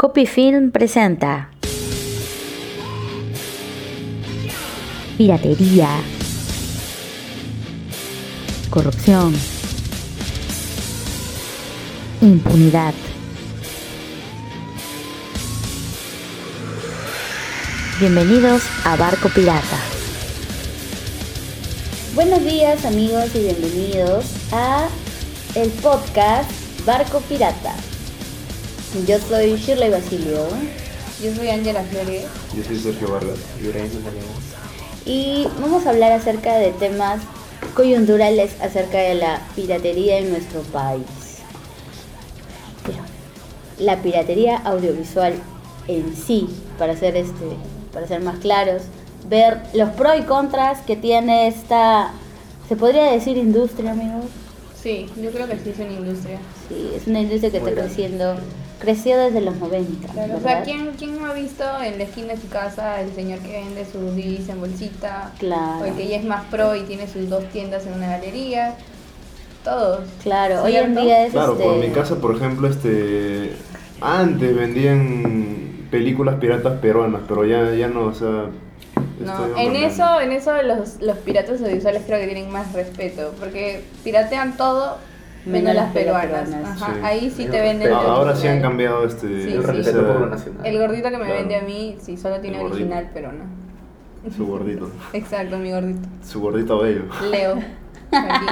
Copyfilm presenta piratería, corrupción, impunidad. Bienvenidos a Barco Pirata. Buenos días amigos y bienvenidos a el podcast Barco Pirata. Yo soy Shirley Basilio. Yo soy Ángela Flores. Yo soy Sergio Vargas. Y vamos a hablar acerca de temas coyunturales acerca de la piratería en nuestro país. La piratería audiovisual en sí, para ser más claros, ver los pros y contras que tiene esta, ¿se podría decir industria, amigos? Sí, yo creo que sí es una industria. Sí, es una industria que está creció desde los 90. Claro, o sea, ¿quién no ha visto en la esquina de su casa el señor que vende sus DVDs en bolsita? Claro. O el que ya es más pro y tiene sus 2 tiendas en una galería. Todos. Claro, ¿cierto? hoy en día es Claro, por mi casa, por ejemplo, antes vendían películas piratas peruanas, pero ya no, o sea... No, en eso los piratas audiovisuales creo que tienen más respeto, porque piratean todo menos las peruanas. Ajá, sí. Ahí sí te venden. Ahora sí han cambiado Sí, el respeto por lo nacional. El gordito que me Claro. vende a mí, sí, solo tiene El gordito. original peruano. Su gordito. Exacto, mi gordito. Su gordito bello. Leo. Aquí.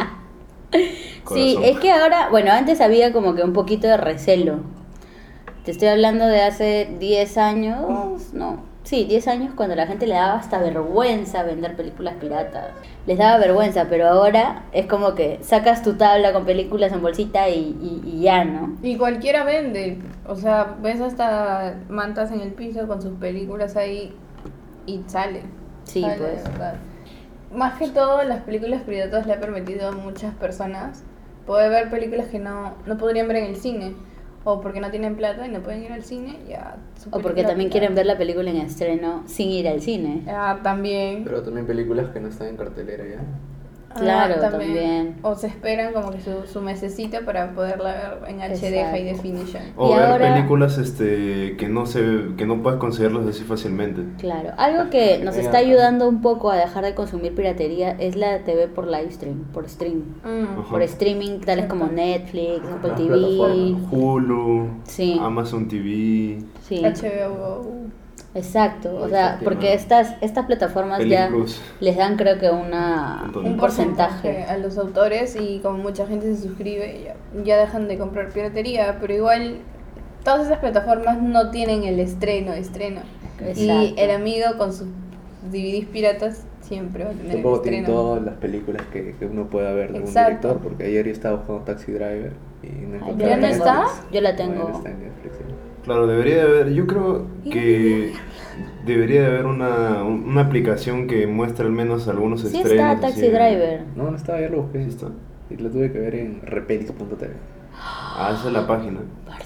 Sí, Corazón. es que ahora, bueno, antes había como que un poquito de recelo. Te estoy hablando de hace 10 años, no, sí, 10 años cuando la gente le daba hasta vergüenza vender películas piratas. Les daba vergüenza, pero ahora es como que sacas tu tabla con películas en bolsita y ya, ¿no? Y cualquiera vende. O sea, ves hasta mantas en el piso con sus películas ahí y sale. Sí, Sale, pues. de verdad. Más que todo, las películas piratas le ha permitido a muchas personas poder ver películas que no podrían ver en el cine. O porque no tienen plata y no pueden ir al cine, ya. su O porque película también pirata. quieren ver la película en estreno sin ir al cine. Ah, también. Pero también películas que no están en cartelera ya. Claro, también. O se esperan como que su mesecita para poderla ver en HD Exacto. High Definition. O Y ver ahora- películas que no puedes conseguirlas así fácilmente. Claro, algo que nos está ayudando un poco a dejar de consumir piratería es la TV por live stream, por stream. Mm. Por streaming tales como Netflix, Apple Las TV. plataformas, Hulu, Sí. Amazon TV, Sí, HBO Go. exacto. O Uy, sea, qué porque mal. estas plataformas Peli ya Plus. les dan creo que un porcentaje. a los autores, y como mucha gente se suscribe ya dejan de comprar piratería, pero igual todas esas plataformas no tienen el estreno. Y Exacto. el amigo con sus DVDs piratas siempre va a tener Tampoco el tienen estreno. todas las películas que uno pueda ver de un Exacto. director, porque ayer yo estaba jugando Taxi Driver y no Ay, encontraba ¿ya no en está? Netflix. Yo la No, tengo. ya no está en Netflix, sí. Claro, debería de haber, yo creo que debería de haber una aplicación que muestre al menos algunos Sí estrenos. está Taxi así. Driver. No, no estaba, ayer lo busqué. Sí está. Y lo tuve que ver en repelis.tv. Ah, esa es la página.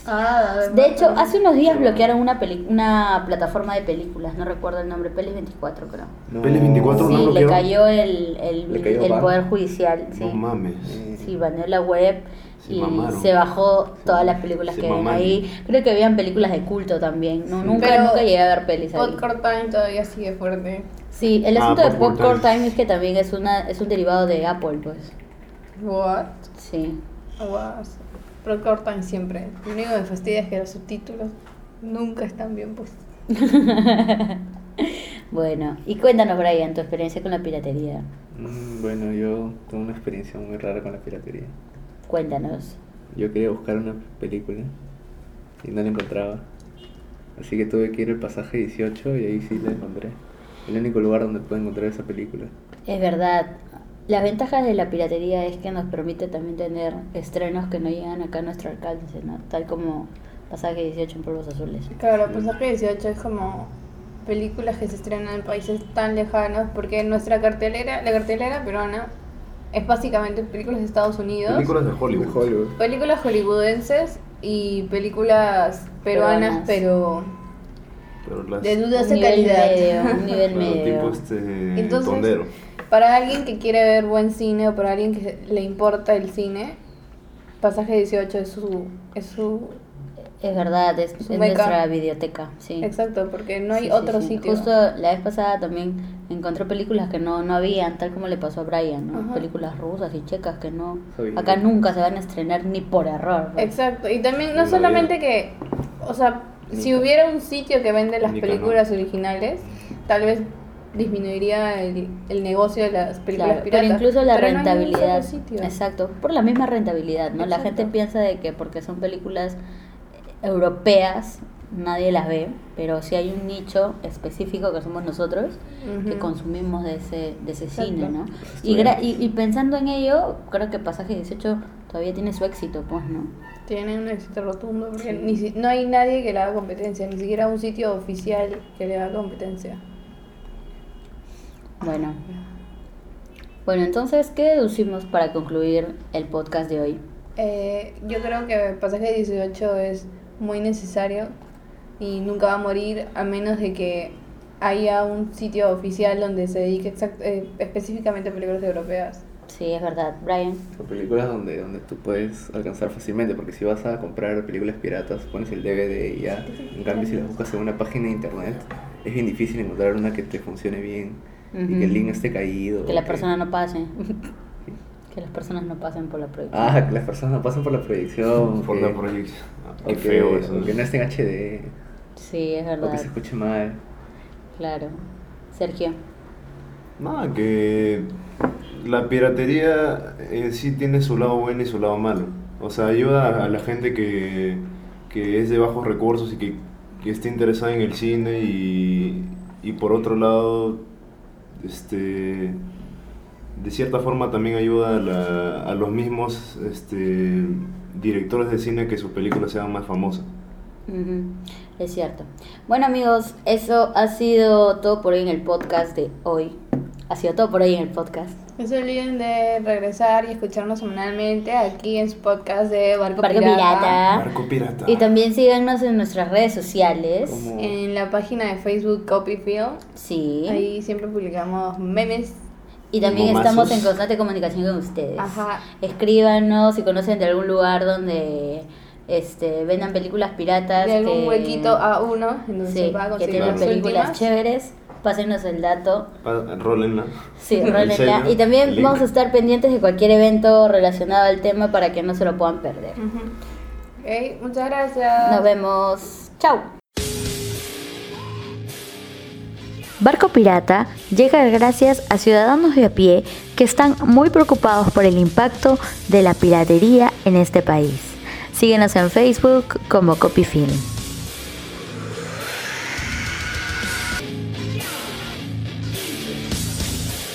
De hecho, hace unos días bloquearon una plataforma de películas, no recuerdo el nombre, Pelis 24 creo. No, Pelis 24 Sí, ¿no le bloquearon? cayó Le cayó el ban. Poder Judicial, sí. No mames. Sí, baneó la web Se y mamaron. se bajó todas las películas Se que ven mamaron. ahí. Creo que habían películas de culto también. No, Sí. nunca Pero llegué a ver pelis ahí. Popcorn Time todavía sigue fuerte. Sí, el asunto de Popcorn Popcorn Time. Time es que también es un derivado de Apple, pues. What? Sí. What? Popcorn Time siempre. Lo único que me fastidia es que los subtítulos nunca están bien puestos. Bueno, y cuéntanos, Brian, tu experiencia con la piratería. Bueno, yo tuve una experiencia muy rara con la piratería. Cuéntanos. Yo quería buscar una película y no la encontraba. Así que tuve que ir al pasaje 18 y ahí sí la encontré. El único lugar donde puedo encontrar esa película. Es verdad. Las ventajas de la piratería es que nos permite también tener estrenos que no llegan acá a nuestro alcance, ¿no? Tal como Pasaje 18 en Polvos Azules. Claro, Pasaje 18 es como películas que se estrenan en países tan lejanos, porque nuestra cartelera, la cartelera peruana, es básicamente películas de Estados Unidos, Películas de Hollywood. De Hollywood. películas hollywoodenses y películas peruanas, pero Pero las de dudosa Un nivel calidad. medio, un nivel pero medio. tipo Entonces, tondero. para alguien que quiere ver buen cine o para alguien que le importa el cine, Pasaje 18 es su Es verdad, es un nuestra meca. videoteca, sí. Exacto, porque no hay Sí, otro sí, sí. sitio. Justo la vez pasada también encontré películas que no habían, tal como le pasó a Brian, ¿no? Ajá. Películas rusas y checas que no... Soy- Acá nunca se van a estrenar ni por error. ¿no? Exacto, y también no Ni solamente novela. que, o sea, Ni si ca- hubiera un sitio que vende las ni películas originales, tal vez disminuiría el negocio de las películas Claro, piratas. pero incluso la Pero no hay ni un rentabilidad. solo sitio. Exacto, por la misma rentabilidad, ¿no? La Exacto. gente piensa de que porque son películas europeas nadie las ve, pero sí hay un nicho específico que somos nosotros que Ujú. consumimos de ese Exacto. cine, ¿no? Los Y pensando en ello, creo que Pasaje 18 todavía tiene su éxito, pues, ¿no? Tienen un éxito rotundo porque no hay nadie que le haga competencia, ni siquiera un sitio oficial que le haga competencia. Bueno, entonces, ¿qué deducimos para concluir el podcast de hoy? Yo creo que Pasaje 18 es muy necesario y nunca va a morir a menos de que haya un sitio oficial donde se dedique específicamente a películas europeas. Sí, es verdad, Brian. Son películas donde tú puedes alcanzar fácilmente, porque si vas a comprar películas piratas, pones el DVD y ya. En cambio, si las buscas en una página de internet, es bien difícil encontrar una que te funcione bien y que el link esté caído. Que o la persona no pase. Que las personas no pasen por la proyección. Ah, que las personas no pasan por la proyección. Por que- la proyección. o Qué que- feo eso. o que no esté en HD, Sí, es o que verdad. se escuche mal. Claro. Sergio. Nada, que la piratería en sí tiene su lado bueno y su lado malo. O sea, ayuda a la gente que es de bajos recursos y que esté interesada en el cine y por otro lado, de cierta forma también ayuda a los mismos directores de cine que sus películas sean más famosas. Ujú, es cierto. Bueno, amigos, eso ha sido todo por hoy en el podcast de hoy. Ha sido todo por hoy en el podcast. No se olviden de regresar y escucharnos semanalmente aquí en su podcast de Barco Barco Pirata. Pirata. Barco pirata. Y también síganos en nuestras redes sociales. Como- En la página de Facebook Copyfield. Sí. Ahí siempre publicamos memes. Y también Momazos. estamos en constante comunicación con ustedes. Ajá. Escríbanos si conocen de algún lugar donde vendan películas piratas. De algún que- huequito a uno en donde Sí, se va a que conseguir tienen las películas últimas. chéveres. Pásenos el dato. Rólenla. Sí, El rólenla. sello, Y también el link. vamos a estar pendientes de cualquier evento relacionado al tema para que no se lo puedan perder. Ujú. Ok, muchas gracias. Nos vemos. Chau. Barco Pirata llega gracias a ciudadanos de a pie que están muy preocupados por el impacto de la piratería en este país. Síguenos en Facebook como Copyfilm.